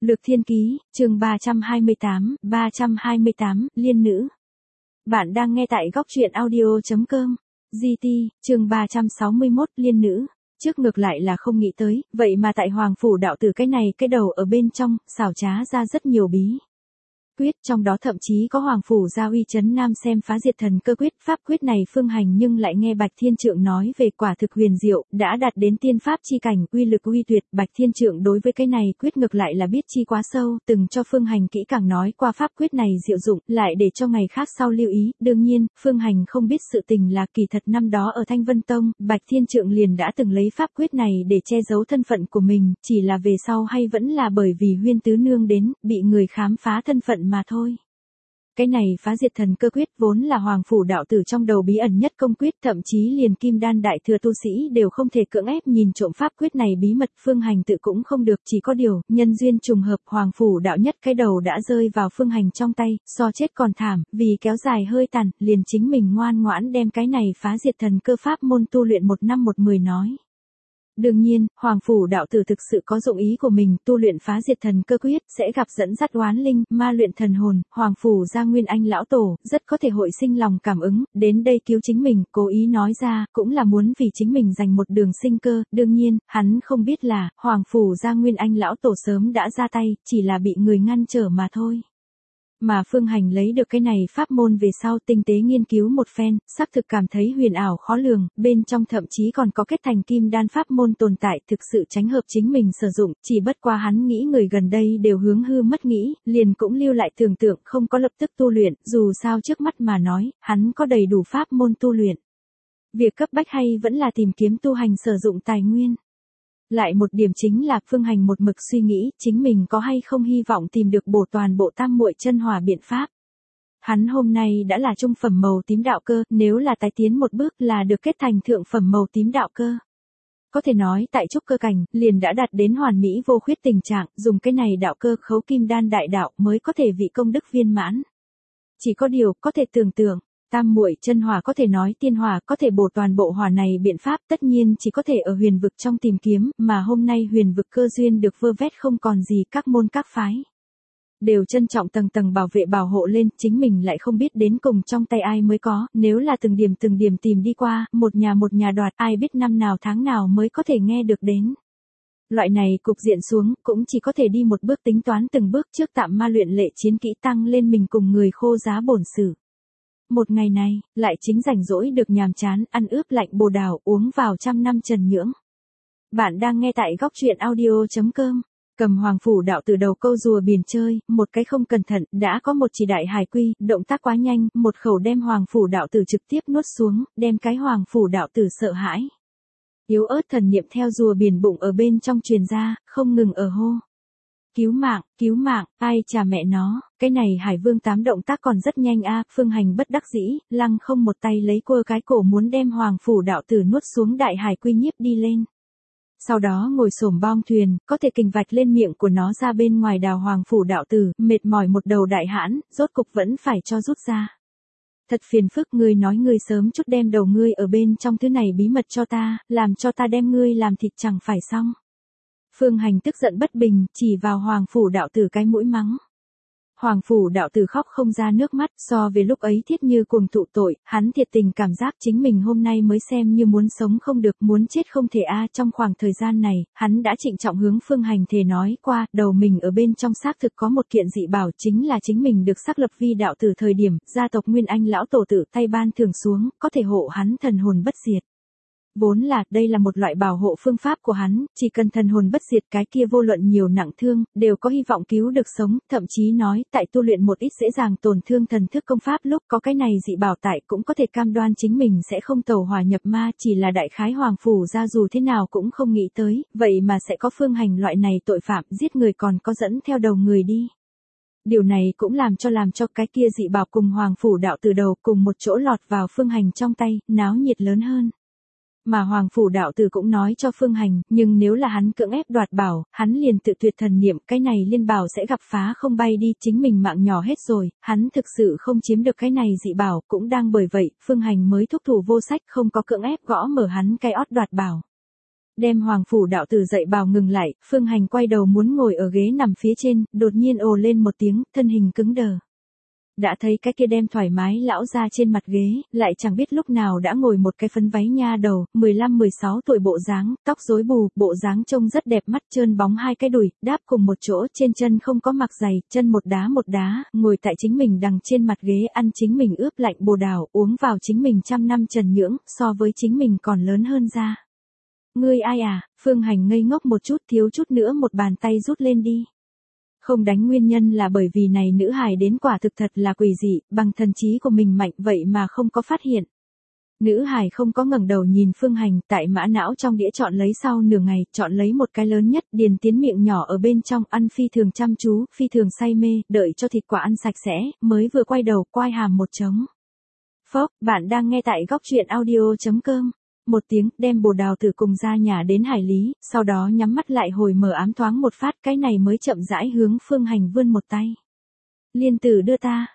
Lược Thiên Ký, chương 328, Liên Nữ. Bạn đang nghe tại góc truyện audio.com. GT, chương 361, Liên Nữ. Trước ngược lại là không nghĩ tới, vậy mà tại Hoàng Phủ Đạo Tử cái này cái đầu ở bên trong, xảo trá ra rất nhiều bí quyết, trong đó thậm chí có Hoàng Phủ Gia Uy Trấn Nam xem phá diệt thần cơ quyết, pháp quyết này phương hành nhưng lại nghe Bạch Thiên Trượng nói về quả thực huyền diệu, đã đạt đến tiên pháp chi cảnh, uy lực uy tuyệt. Bạch Thiên Trượng đối với cái này quyết ngược lại là biết chi quá sâu, từng cho phương hành kỹ càng nói qua pháp quyết này diệu dụng, lại để cho ngày khác sau lưu ý. Đương nhiên, phương hành không biết sự tình là kỳ thật năm đó ở Thanh Vân Tông, Bạch Thiên Trượng liền đã từng lấy pháp quyết này để che giấu thân phận của mình, chỉ là về sau hay vẫn là bởi vì Huyên Tứ Nương đến, bị người khám phá thân phận mà thôi. Cái này phá diệt thần cơ quyết vốn là Hoàng Phủ Đạo Tử trong đầu bí ẩn nhất công quyết, thậm chí liền Kim Đan đại thừa tu sĩ đều không thể cưỡng ép nhìn trộm pháp quyết này bí mật, phương hành tự cũng không được, chỉ có điều, nhân duyên trùng hợp Hoàng Phủ Đạo nhất cái đầu đã rơi vào phương hành trong tay, so chết còn thảm, vì kéo dài hơi tàn, liền chính mình ngoan ngoãn đem cái này phá diệt thần cơ pháp môn tu luyện 1 năm 1 10 nói. Đương nhiên, Hoàng Phủ Đạo Tử thực sự có dụng ý của mình, tu luyện phá diệt thần cơ quyết, sẽ gặp dẫn dắt oán linh, ma luyện thần hồn, Hoàng Phủ Gia Nguyên Anh lão tổ, rất có thể hội sinh lòng cảm ứng, đến đây cứu chính mình, cố ý nói ra, cũng là muốn vì chính mình giành một đường sinh cơ. Đương nhiên, hắn không biết là, Hoàng Phủ Gia Nguyên Anh lão tổ sớm đã ra tay, chỉ là bị người ngăn trở mà thôi. Mà phương hành lấy được cái này pháp môn về sau tinh tế nghiên cứu một phen, xác thực cảm thấy huyền ảo khó lường, bên trong thậm chí còn có kết thành kim đan pháp môn tồn tại, thực sự tránh hợp chính mình sử dụng, chỉ bất qua hắn nghĩ người gần đây đều hướng hư mất nghĩ, liền cũng lưu lại tưởng tượng, không có lập tức tu luyện, dù sao trước mắt mà nói, hắn có đầy đủ pháp môn tu luyện. Việc cấp bách hay vẫn là tìm kiếm tu hành sử dụng tài nguyên. Lại một điểm chính là phương hành một mực suy nghĩ chính mình có hay không hy vọng tìm được bổ toàn bộ tam muội chân hỏa biện pháp. Hắn hôm nay đã là trung phẩm màu tím đạo cơ, nếu là tái tiến một bước là được kết thành thượng phẩm màu tím đạo cơ. Có thể nói tại trúc cơ cảnh, liền đã đạt đến hoàn mỹ vô khuyết tình trạng, dùng cái này đạo cơ khấu kim đan đại đạo mới có thể vị công đức viên mãn. Chỉ có điều, có thể tưởng tượng. Tam muội chân hỏa có thể nói tiên hỏa có thể bổ toàn bộ hỏa này biện pháp, tất nhiên chỉ có thể ở huyền vực trong tìm kiếm, mà hôm nay huyền vực cơ duyên được vơ vét không còn gì, các môn các phái đều trân trọng tầng tầng bảo vệ bảo hộ lên, chính mình lại không biết đến cùng trong tay ai mới có, nếu là từng điểm tìm đi qua, một nhà đoạt, ai biết năm nào tháng nào mới có thể nghe được đến. Loại này cục diện xuống, cũng chỉ có thể đi một bước tính toán từng bước trước tạm ma luyện lệ chiến kỹ tăng lên mình cùng người khô giá bổn sự. Một ngày này, lại chính rảnh rỗi được nhàm chán, ăn ướp lạnh bồ đào, uống vào trăm năm trần nhưỡng. Bạn đang nghe tại góc truyện audio.com. Cầm Hoàng Phủ Đạo Tử đầu câu rùa biển chơi, một cái không cẩn thận, đã có một chỉ đại hải quy, động tác quá nhanh, một khẩu đem Hoàng Phủ Đạo Tử trực tiếp nuốt xuống, đem cái Hoàng Phủ Đạo Tử sợ hãi. Yếu ớt thần niệm theo rùa biển bụng ở bên trong truyền ra, không ngừng ở hô. Cứu mạng, ai chà mẹ nó, cái này Hải Vương tám động tác còn rất nhanh a. Phương hành bất đắc dĩ, lăng không một tay lấy quơ cái cổ muốn đem Hoàng Phủ Đạo Tử nuốt xuống đại hải quy nhiếp đi lên. Sau đó ngồi xổm bong thuyền, có thể kình vạch lên miệng của nó ra bên ngoài đào Hoàng Phủ Đạo Tử, mệt mỏi một đầu đại hãn, rốt cục vẫn phải cho rút ra. Thật phiền phức, ngươi nói ngươi sớm chút đem đầu ngươi ở bên trong thứ này bí mật cho ta, làm cho ta đem ngươi làm thịt chẳng phải xong. Phương hành tức giận bất bình, chỉ vào Hoàng Phủ Đạo Tử cái mũi mắng. Hoàng Phủ Đạo Tử khóc không ra nước mắt, so về lúc ấy thiết như cuồng thụ tội, hắn thiệt tình cảm giác chính mình hôm nay mới xem như muốn sống không được, muốn chết không thể a. Trong khoảng thời gian này, hắn đã trịnh trọng hướng phương hành thề nói qua, đầu mình ở bên trong xác thực có một kiện dị bảo, chính là chính mình được xác lập vi đạo tử thời điểm, gia tộc Nguyên Anh lão tổ tự tay ban thưởng xuống, có thể hộ hắn thần hồn bất diệt. Vốn là, đây là một loại bảo hộ phương pháp của hắn, chỉ cần thần hồn bất diệt cái kia vô luận nhiều nặng thương, đều có hy vọng cứu được sống, thậm chí nói, tại tu luyện một ít dễ dàng tổn thương thần thức công pháp lúc có cái này dị bảo tại cũng có thể cam đoan chính mình sẽ không tẩu hỏa nhập ma, chỉ là đại khái Hoàng Phủ ra dù thế nào cũng không nghĩ tới, vậy mà sẽ có phương hành loại này tội phạm, giết người còn có dẫn theo đầu người đi. Điều này cũng làm cho cái kia dị bảo cùng Hoàng Phủ Đạo Tử đầu cùng một chỗ lọt vào phương hành trong tay, náo nhiệt lớn hơn. Mà Hoàng Phủ Đạo Tử cũng nói cho phương hành, nhưng nếu là hắn cưỡng ép đoạt bảo, hắn liền tự tuyệt thần niệm, cái này liên bảo sẽ gặp phá không bay đi, chính mình mạng nhỏ hết rồi, hắn thực sự không chiếm được cái này dị bảo, cũng đang bởi vậy, phương hành mới thúc thủ vô sách không có cưỡng ép gõ mở hắn cái ót đoạt bảo. Đem Hoàng Phủ đạo tử dậy bào ngừng lại, Phương Hành quay đầu muốn ngồi ở ghế nằm phía trên, đột nhiên ồ lên một tiếng, thân hình cứng đờ. Đã thấy cái kia đem thoải mái lão ra trên mặt ghế, lại chẳng biết lúc nào đã ngồi một cái phấn váy nha đầu, 15-16 tuổi bộ dáng, tóc rối bù, bộ dáng trông rất đẹp mắt trơn bóng hai cái đùi, đáp cùng một chỗ, trên chân không có mặc giày, chân một đá, ngồi tại chính mình đằng trên mặt ghế ăn chính mình ướp lạnh bồ đào, uống vào chính mình trăm năm trần nhưỡng, so với chính mình còn lớn hơn ra. Ngươi ai à? Phương Hành ngây ngốc một chút, thiếu chút nữa một bàn tay rút lên đi. Không đánh nguyên nhân là bởi vì này nữ hài đến quả thực thật là quỷ dị, bằng thần trí của mình mạnh vậy mà không có phát hiện. Nữ hài không có ngẩng đầu nhìn Phương Hành, tại mã não trong đĩa chọn lấy sau nửa ngày, chọn lấy một cái lớn nhất, điền tiến miệng nhỏ ở bên trong, ăn phi thường chăm chú, phi thường say mê, đợi cho thịt quả ăn sạch sẽ, mới vừa quay đầu, quai hàm một trống. Phốc, bạn đang nghe tại góc truyện audio.com. Một tiếng, đem bồ đào tử cùng ra nhà đến hải lý, sau đó nhắm mắt lại hồi mở ám thoáng một phát, cái này mới chậm rãi hướng Phương Hành vươn một tay. Liên tử đưa ta,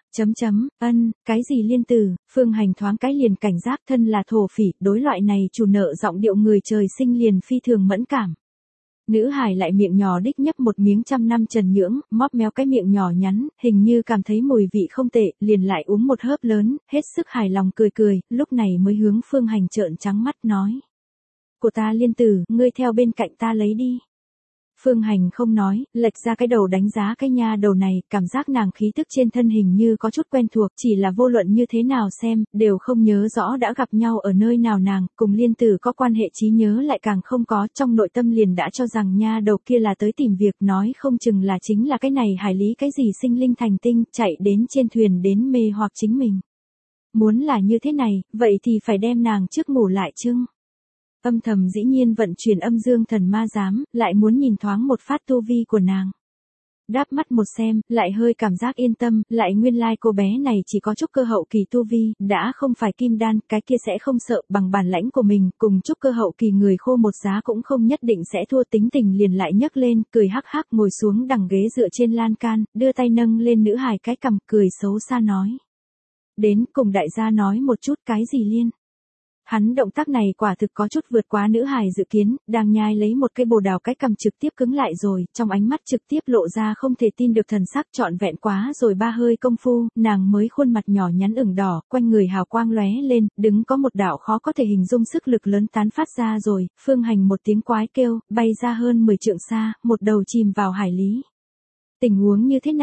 cái gì liên tử? Phương Hành thoáng cái liền cảnh giác, thân là thổ phỉ, đối loại này chủ nợ giọng điệu người trời sinh liền phi thường mẫn cảm. Nữ hài lại miệng nhỏ đích nhấp một miếng trăm năm trần nhưỡng, móp méo cái miệng nhỏ nhắn, hình như cảm thấy mùi vị không tệ, liền lại uống một hớp lớn, hết sức hài lòng cười, lúc này mới hướng Phương Hành trợn trắng mắt nói. Của ta liên tử, ngươi theo bên cạnh ta lấy đi. Phương Hành không nói, lệch ra cái đầu đánh giá cái nha đầu này, cảm giác nàng khí tức trên thân hình như có chút quen thuộc, chỉ là vô luận như thế nào xem, đều không nhớ rõ đã gặp nhau ở nơi nào nàng, cùng liên tử có quan hệ trí nhớ lại càng không có, trong nội tâm liền đã cho rằng nha đầu kia là tới tìm việc, nói không chừng là chính là cái này hải lý cái gì sinh linh thành tinh, chạy đến trên thuyền đến mê hoặc chính mình. Muốn là như thế này, vậy thì phải đem nàng trước ngủ lại chưng. Âm thầm dĩ nhiên vận chuyển âm dương thần ma giám, lại muốn nhìn thoáng một phát tu vi của nàng. Đáp mắt một xem, lại hơi cảm giác yên tâm, lại nguyên lai cô bé này chỉ có chút cơ hậu kỳ tu vi, đã không phải kim đan, cái kia sẽ không sợ, bằng bản lãnh của mình, cùng chút cơ hậu kỳ người khô một giá cũng không nhất định sẽ thua, tính tình liền lại nhấc lên, cười hắc hắc ngồi xuống đằng ghế dựa trên lan can, đưa tay nâng lên nữ hài cái cằm, cười xấu xa nói. Đến cùng đại gia nói một chút cái gì liên. Hắn động tác này quả thực có chút vượt quá nữ hài dự kiến, đang nhai lấy một cây bồ đào cái cằm trực tiếp cứng lại rồi, trong ánh mắt trực tiếp lộ ra không thể tin được thần sắc, trọn vẹn quá rồi ba hơi công phu, nàng mới khuôn mặt nhỏ nhắn ửng đỏ, quanh người hào quang lóe lên, đứng có một đạo khó có thể hình dung sức lực lớn tán phát ra rồi, Phương Hành một tiếng quái kêu, bay ra hơn 10 trượng xa, một đầu chìm vào hải lý. Tình huống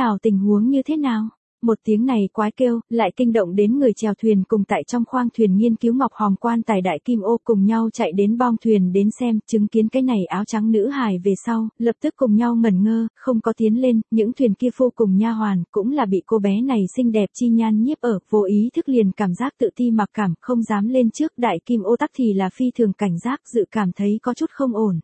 như thế nào? Một tiếng này quái kêu, lại kinh động đến người chèo thuyền cùng tại trong khoang thuyền nghiên cứu ngọc hòm quan tài đại kim ô cùng nhau chạy đến bong thuyền đến xem, chứng kiến cái này áo trắng nữ hài về sau, lập tức cùng nhau ngẩn ngơ, không có tiến lên, những thuyền kia phu cùng nha hoàn, cũng là bị cô bé này xinh đẹp chi nhan nhiếp ở, vô ý thức liền cảm giác tự ti mặc cảm, không dám lên trước, đại kim ô tắc thì là phi thường cảnh giác, dự cảm thấy có chút không ổn.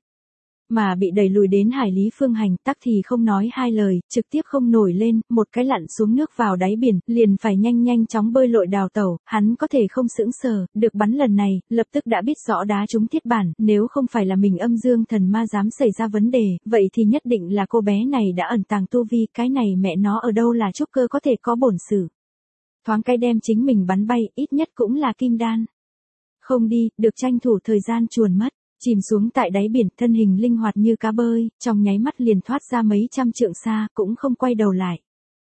Mà bị đẩy lùi đến hải lý Phương Hành tắc thì không nói hai lời, trực tiếp không nổi lên, một cái lặn xuống nước vào đáy biển, liền phải nhanh chóng bơi lội đào tẩu, hắn có thể không sững sờ, được bắn lần này, lập tức đã biết rõ đá trúng thiết bản, nếu không phải là mình âm dương thần ma dám xảy ra vấn đề, vậy thì nhất định là cô bé này đã ẩn tàng tu vi, cái này mẹ nó ở đâu là trúc cơ có thể có bổn sự. Thoáng cái đem chính mình bắn bay, ít nhất cũng là kim đan. Không đi, được tranh thủ thời gian chuồn mất. Chìm xuống tại đáy biển, thân hình linh hoạt như cá bơi, trong nháy mắt liền thoát ra mấy trăm trượng xa, cũng không quay đầu lại.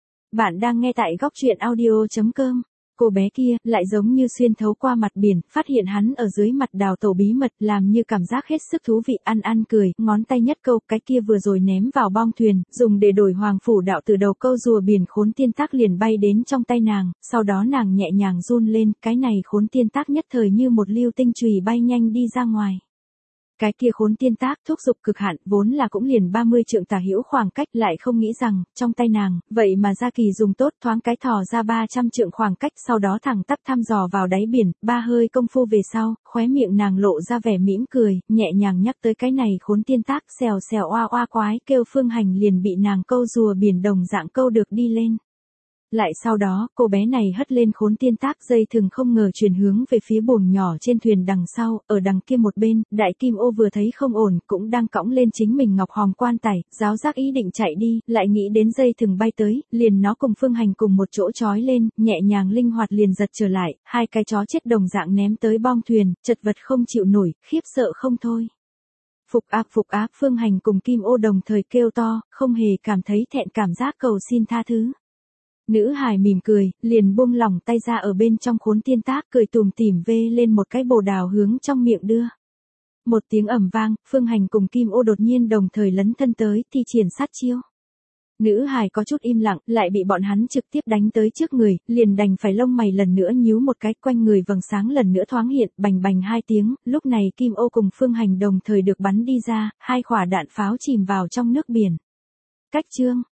Bạn đang nghe tại góc truyện audio.com. Cô bé kia, lại giống như xuyên thấu qua mặt biển, phát hiện hắn ở dưới mặt đào tẩu bí mật, làm như cảm giác hết sức thú vị, ăn cười, ngón tay nhất câu, cái kia vừa rồi ném vào bong thuyền, dùng để đổi Hoàng Phủ đạo từ đầu câu rùa biển khốn tiên tác liền bay đến trong tay nàng, sau đó nàng nhẹ nhàng run lên, cái này khốn tiên tác nhất thời như một lưu tinh chùy bay nhanh đi ra ngoài. Cái kia khốn tiên tác thúc dục cực hạn, vốn là cũng liền 30 trượng tả hữu khoảng cách, lại không nghĩ rằng, trong tay nàng, vậy mà gia kỳ dùng tốt, thoáng cái thò ra 300 trượng khoảng cách, sau đó thẳng tắp thăm dò vào đáy biển, ba hơi công phu về sau, khóe miệng nàng lộ ra vẻ mỉm cười, nhẹ nhàng nhắc tới cái này khốn tiên tác, xèo oa oa quái, kêu Phương Hành liền bị nàng câu rùa biển đồng dạng câu được đi lên. Lại sau đó, cô bé này hất lên khốn tiên tác, dây thừng không ngờ chuyển hướng về phía buồng nhỏ trên thuyền đằng sau, ở đằng kia một bên, đại kim ô vừa thấy không ổn, cũng đang cõng lên chính mình ngọc hòm quan tài, giáo giác ý định chạy đi, lại nghĩ đến dây thừng bay tới, liền nó cùng Phương Hành cùng một chỗ trói lên, nhẹ nhàng linh hoạt liền giật trở lại, hai cái chó chết đồng dạng ném tới bong thuyền, chật vật không chịu nổi, khiếp sợ không thôi. Phục á, Phương Hành cùng Kim Ô đồng thời kêu to, không hề cảm thấy thẹn cảm giác cầu xin tha thứ. Nữ hài mỉm cười, liền buông lỏng tay ra ở bên trong khốn tiên tác, cười tùm tìm vê lên một cái bồ đào hướng trong miệng đưa. Một tiếng ầm vang, Phương Hành cùng Kim Ô đột nhiên đồng thời lấn thân tới, thi triển sát chiêu. Nữ hài có chút im lặng, lại bị bọn hắn trực tiếp đánh tới trước người, liền đành phải lông mày lần nữa nhíu một cái, quanh người vầng sáng lần nữa thoáng hiện, bành bành hai tiếng, lúc này Kim Ô cùng Phương Hành đồng thời được bắn đi ra, hai quả đạn pháo chìm vào trong nước biển. Cách chương